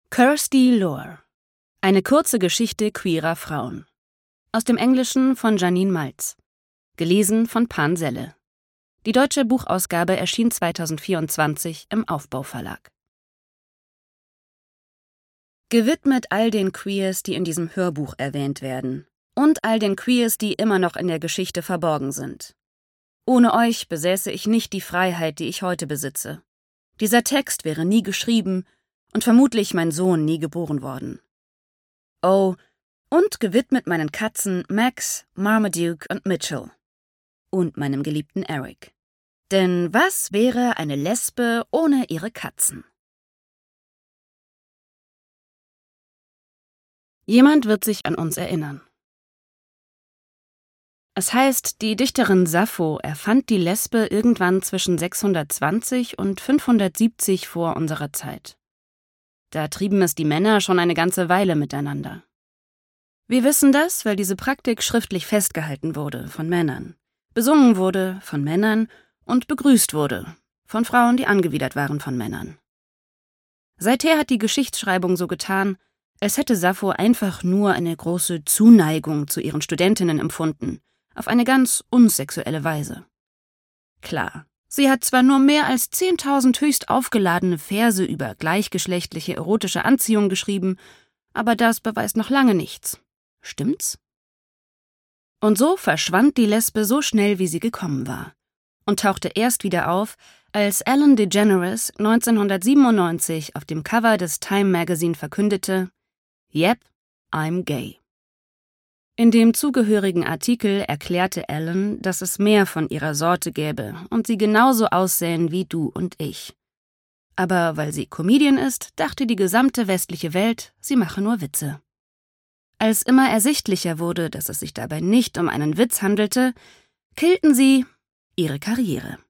Kirsty Lohr. Eine kurze Geschichte queerer Frauen. Aus dem Englischen von Janine Malz. Gelesen von Pan Selle. Die deutsche Buchausgabe erschien 2024 im Aufbau Verlag. Gewidmet all den Queers, die in diesem Hörbuch erwähnt werden. Und all den Queers, die immer noch in der Geschichte verborgen sind. Ohne euch besäße ich nicht die Freiheit, die ich heute besitze. Dieser Text wäre nie geschrieben und vermutlich mein Sohn nie geboren worden. Oh, und gewidmet meinen Katzen Max, Marmaduke und Mitchell. Und meinem geliebten Eric. Denn was wäre eine Lesbe ohne ihre Katzen? Jemand wird sich an uns erinnern. Es heißt, die Dichterin Sappho erfand die Lesbe irgendwann zwischen 620 und 570 vor unserer Zeit. Da trieben es die Männer schon eine ganze Weile miteinander. Wir wissen das, weil diese Praktik schriftlich festgehalten wurde von Männern, besungen wurde von Männern und begrüßt wurde von Frauen, die angewidert waren von Männern. Seither hat die Geschichtsschreibung so getan, als hätte Sappho einfach nur eine große Zuneigung zu ihren Studentinnen empfunden, auf eine ganz unsexuelle Weise. Klar, sie hat zwar nur mehr als 10.000 höchst aufgeladene Verse über gleichgeschlechtliche erotische Anziehung geschrieben, aber das beweist noch lange nichts. Stimmt's? Und so verschwand die Lesbe so schnell, wie sie gekommen war, und tauchte erst wieder auf, als Ellen DeGeneres 1997 auf dem Cover des Time Magazine verkündete: Yep, I'm gay. In dem zugehörigen Artikel erklärte Ellen, dass es mehr von ihrer Sorte gäbe und sie genauso aussähen wie du und ich. Aber weil sie Comedian ist, dachte die gesamte westliche Welt, sie mache nur Witze. Als immer ersichtlicher wurde, dass es sich dabei nicht um einen Witz handelte, killten sie ihre Karriere.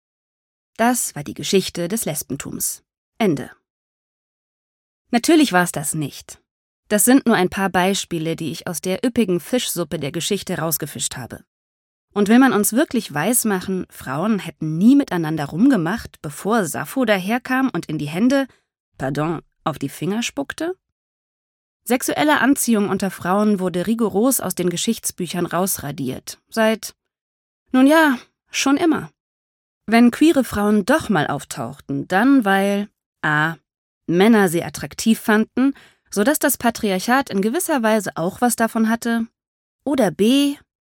Das war die Geschichte des Lesbentums. Ende. Natürlich war es das nicht. Das sind nur ein paar Beispiele, die ich aus der üppigen Fischsuppe der Geschichte rausgefischt habe. Und will man uns wirklich weismachen, Frauen hätten nie miteinander rumgemacht, bevor Sappho daherkam und in die Hände, auf die Finger spuckte? Sexuelle Anziehung unter Frauen wurde rigoros aus den Geschichtsbüchern rausradiert. Nun ja, schon immer. Wenn queere Frauen doch mal auftauchten, dann weil a. Männer sie attraktiv fanden, sodass das Patriarchat in gewisser Weise auch was davon hatte, oder b.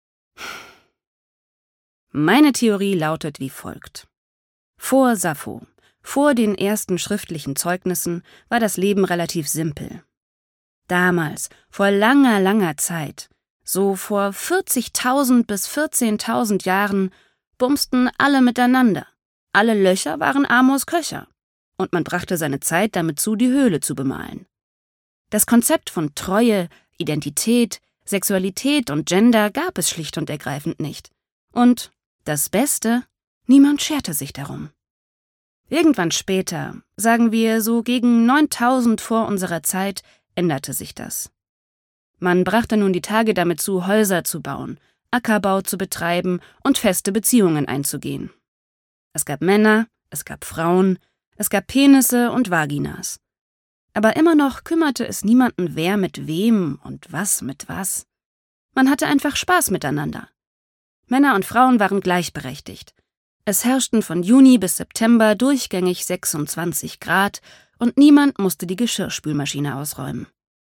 Meine Theorie lautet wie folgt. Vor Sappho, vor den ersten schriftlichen Zeugnissen, war das Leben relativ simpel. Damals, vor langer, langer Zeit, so vor 40.000 bis 14.000 Jahren, bumsten alle miteinander. Alle Löcher waren Amors Köcher. Und man brachte seine Zeit damit zu, die Höhle zu bemalen. Das Konzept von Treue, Identität, Sexualität und Gender gab es schlicht und ergreifend nicht. Und das Beste, niemand scherte sich darum. Irgendwann später, sagen wir so gegen 9000 vor unserer Zeit, änderte sich das. Man brachte nun die Tage damit zu, Häuser zu bauen, Ackerbau zu betreiben und feste Beziehungen einzugehen. Es gab Männer, es gab Frauen, es gab Penisse und Vaginas. Aber immer noch kümmerte es niemanden, wer mit wem und was mit was. Man hatte einfach Spaß miteinander. Männer und Frauen waren gleichberechtigt. Es herrschten von Juni bis September durchgängig 26 Grad und niemand musste die Geschirrspülmaschine ausräumen.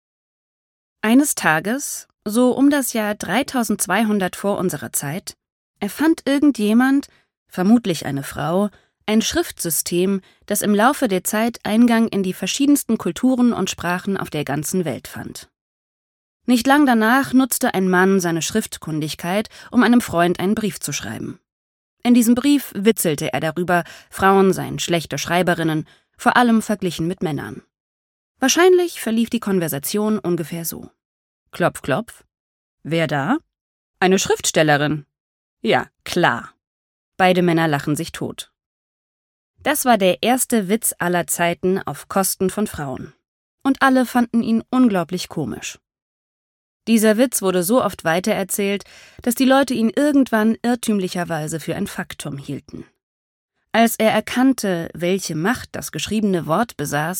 Eines Tages, so um das Jahr 3200 vor unserer Zeit, erfand irgendjemand, vermutlich eine Frau, ein Schriftsystem, das im Laufe der Zeit Eingang in die verschiedensten Kulturen und Sprachen auf der ganzen Welt fand. Nicht lang danach nutzte ein Mann seine Schriftkundigkeit, um einem Freund einen Brief zu schreiben. In diesem Brief witzelte er darüber, Frauen seien schlechte Schreiberinnen, vor allem verglichen mit Männern. Wahrscheinlich verlief die Konversation ungefähr so. Klopf, klopf. Wer da? Eine Schriftstellerin. Ja, klar. Beide Männer lachen sich tot. Das war der erste Witz aller Zeiten auf Kosten von Frauen. Und alle fanden ihn unglaublich komisch. Dieser Witz wurde so oft weitererzählt, dass die Leute ihn irgendwann irrtümlicherweise für ein Faktum hielten. Als er erkannte, welche Macht das geschriebene Wort besaß,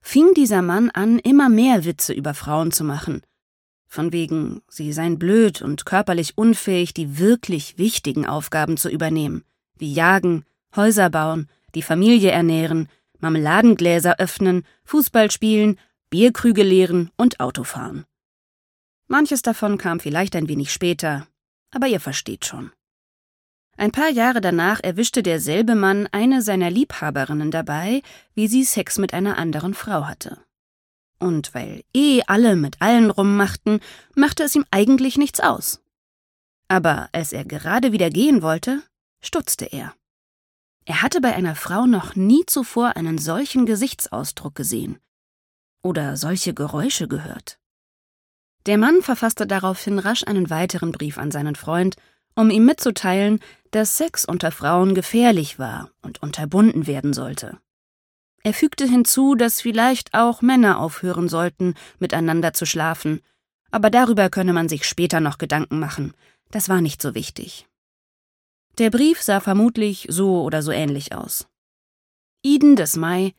fing dieser Mann an, immer mehr Witze über Frauen zu machen. Von wegen, sie seien blöd und körperlich unfähig, die wirklich wichtigen Aufgaben zu übernehmen, wie Jagen, Häuser bauen, die Familie ernähren, Marmeladengläser öffnen, Fußball spielen, Bierkrüge leeren und Autofahren. Manches davon kam vielleicht ein wenig später, aber ihr versteht schon. Ein paar Jahre danach erwischte derselbe Mann eine seiner Liebhaberinnen dabei, wie sie Sex mit einer anderen Frau hatte. Und weil alle mit allen rummachten, machte es ihm eigentlich nichts aus. Aber als er gerade wieder gehen wollte, stutzte er. Er hatte bei einer Frau noch nie zuvor einen solchen Gesichtsausdruck gesehen oder solche Geräusche gehört. Der Mann verfasste daraufhin rasch einen weiteren Brief an seinen Freund, um ihm mitzuteilen, dass Sex unter Frauen gefährlich war und unterbunden werden sollte. Er fügte hinzu, dass vielleicht auch Männer aufhören sollten, miteinander zu schlafen, aber darüber könne man sich später noch Gedanken machen, das war nicht so wichtig. Der Brief sah vermutlich so oder so ähnlich aus. Eden des Mai,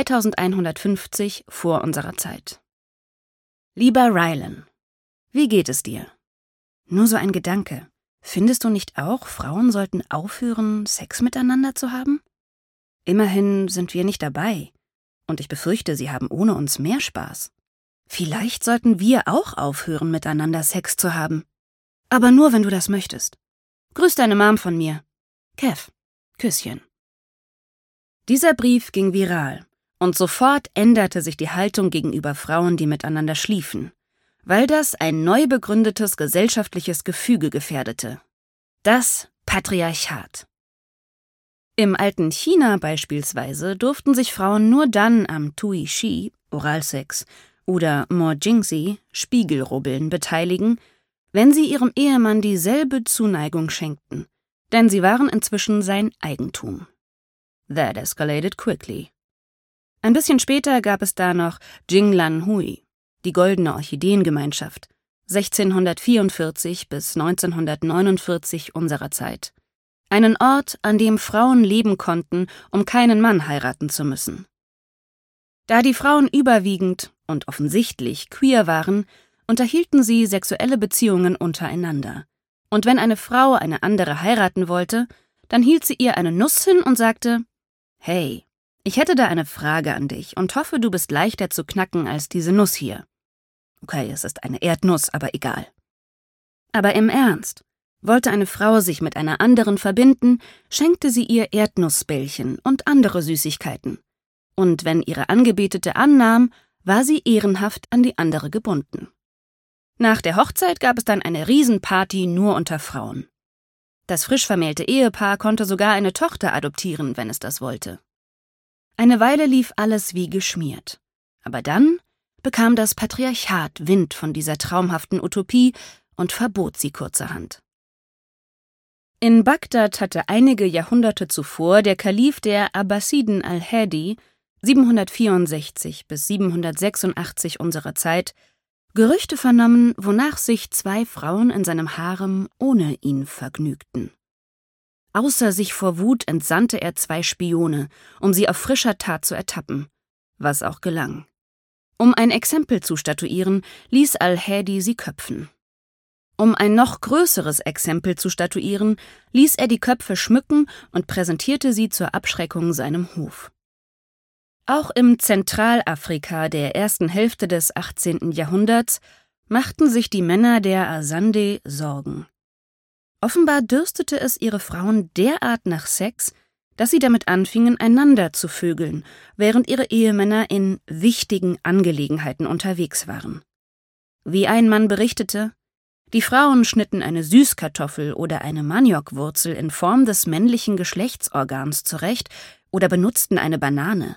3150 vor unserer Zeit. Lieber Rylan, wie geht es dir? Nur so ein Gedanke. Findest du nicht auch, Frauen sollten aufhören, Sex miteinander zu haben? Immerhin sind wir nicht dabei. Und ich befürchte, sie haben ohne uns mehr Spaß. Vielleicht sollten wir auch aufhören, miteinander Sex zu haben. Aber nur, wenn du das möchtest. Grüß deine Mom von mir. Kev. Küsschen. Dieser Brief ging viral. Und sofort änderte sich die Haltung gegenüber Frauen, die miteinander schliefen, weil das ein neu begründetes gesellschaftliches Gefüge gefährdete. Das Patriarchat. Im alten China beispielsweise durften sich Frauen nur dann am Tui Shi, Oralsex, oder Mo Jingxi, Spiegelrubbeln, beteiligen, wenn sie ihrem Ehemann dieselbe Zuneigung schenkten, denn sie waren inzwischen sein Eigentum. That escalated quickly. Ein bisschen später gab es da noch Jinglan Hui, die Goldene Orchideengemeinschaft, 1644 bis 1949 unserer Zeit. Einen Ort, an dem Frauen leben konnten, um keinen Mann heiraten zu müssen. Da die Frauen überwiegend und offensichtlich queer waren, unterhielten sie sexuelle Beziehungen untereinander. Und wenn eine Frau eine andere heiraten wollte, dann hielt sie ihr eine Nuss hin und sagte: »Hey, ich hätte da eine Frage an dich und hoffe, du bist leichter zu knacken als diese Nuss hier.« Okay, es ist eine Erdnuss, aber egal. Aber im Ernst, wollte eine Frau sich mit einer anderen verbinden, schenkte sie ihr Erdnussbällchen und andere Süßigkeiten. Und wenn ihre Angebetete annahm, war sie ehrenhaft an die andere gebunden. Nach der Hochzeit gab es dann eine Riesenparty nur unter Frauen. Das frisch vermählte Ehepaar konnte sogar eine Tochter adoptieren, wenn es das wollte. Eine Weile lief alles wie geschmiert. Aber dann bekam das Patriarchat Wind von dieser traumhaften Utopie und verbot sie kurzerhand. In Bagdad hatte einige Jahrhunderte zuvor der Kalif der Abbasiden al-Hadi, 764 bis 786 unserer Zeit, Gerüchte vernommen, wonach sich 2 Frauen in seinem Harem ohne ihn vergnügten. Außer sich vor Wut entsandte er 2 Spione, um sie auf frischer Tat zu ertappen, was auch gelang. Um ein Exempel zu statuieren, ließ al-Hadi sie köpfen. Um ein noch größeres Exempel zu statuieren, ließ er die Köpfe schmücken und präsentierte sie zur Abschreckung seinem Hof. Auch im Zentralafrika der ersten Hälfte des 18. Jahrhunderts machten sich die Männer der Asande Sorgen. Offenbar dürstete es ihre Frauen derart nach Sex, dass sie damit anfingen, einander zu vögeln, während ihre Ehemänner in wichtigen Angelegenheiten unterwegs waren. Wie ein Mann berichtete: Die Frauen schnitten eine Süßkartoffel oder eine Maniokwurzel in Form des männlichen Geschlechtsorgans zurecht oder benutzten eine Banane.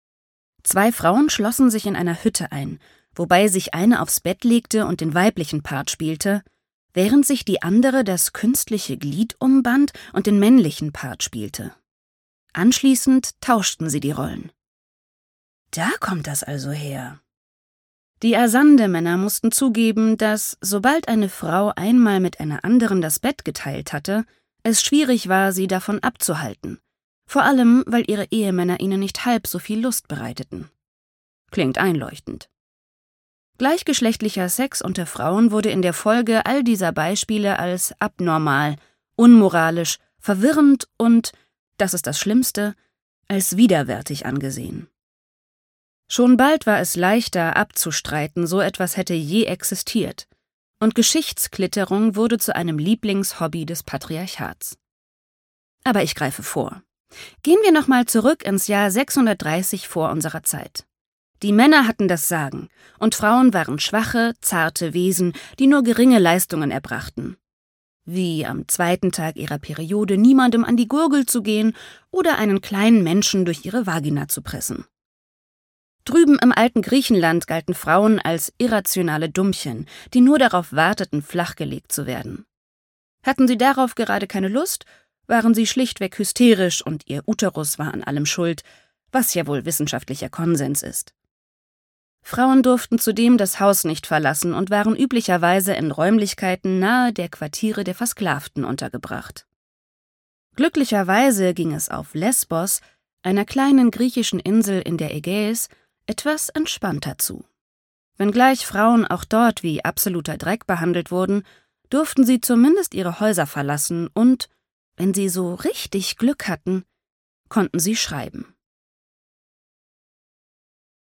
2 Frauen schlossen sich in einer Hütte ein, wobei sich eine aufs Bett legte und den weiblichen Part spielte, während sich die andere das künstliche Glied umband und den männlichen Part spielte. Anschließend tauschten sie die Rollen. Da kommt das also her. Die Asande-Männer mussten zugeben, dass, sobald eine Frau einmal mit einer anderen das Bett geteilt hatte, es schwierig war, sie davon abzuhalten, vor allem, weil ihre Ehemänner ihnen nicht halb so viel Lust bereiteten. Klingt einleuchtend. Gleichgeschlechtlicher Sex unter Frauen wurde in der Folge all dieser Beispiele als abnormal, unmoralisch, verwirrend und, das ist das Schlimmste, als widerwärtig angesehen. Schon bald war es leichter abzustreiten, so etwas hätte je existiert, und Geschichtsklitterung wurde zu einem Lieblingshobby des Patriarchats. Aber ich greife vor. Gehen wir nochmal zurück ins Jahr 630 vor unserer Zeit. Die Männer hatten das Sagen, und Frauen waren schwache, zarte Wesen, die nur geringe Leistungen erbrachten. Wie am zweiten Tag ihrer Periode niemandem an die Gurgel zu gehen oder einen kleinen Menschen durch ihre Vagina zu pressen. Drüben im alten Griechenland galten Frauen als irrationale Dummchen, die nur darauf warteten, flachgelegt zu werden. Hatten sie darauf gerade keine Lust, waren sie schlichtweg hysterisch und ihr Uterus war an allem schuld, was ja wohl wissenschaftlicher Konsens ist. Frauen durften zudem das Haus nicht verlassen und waren üblicherweise in Räumlichkeiten nahe der Quartiere der Versklavten untergebracht. Glücklicherweise ging es auf Lesbos, einer kleinen griechischen Insel in der Ägäis, etwas entspannter zu. Wenngleich Frauen auch dort wie absoluter Dreck behandelt wurden, durften sie zumindest ihre Häuser verlassen und, wenn sie so richtig Glück hatten, konnten sie schreiben.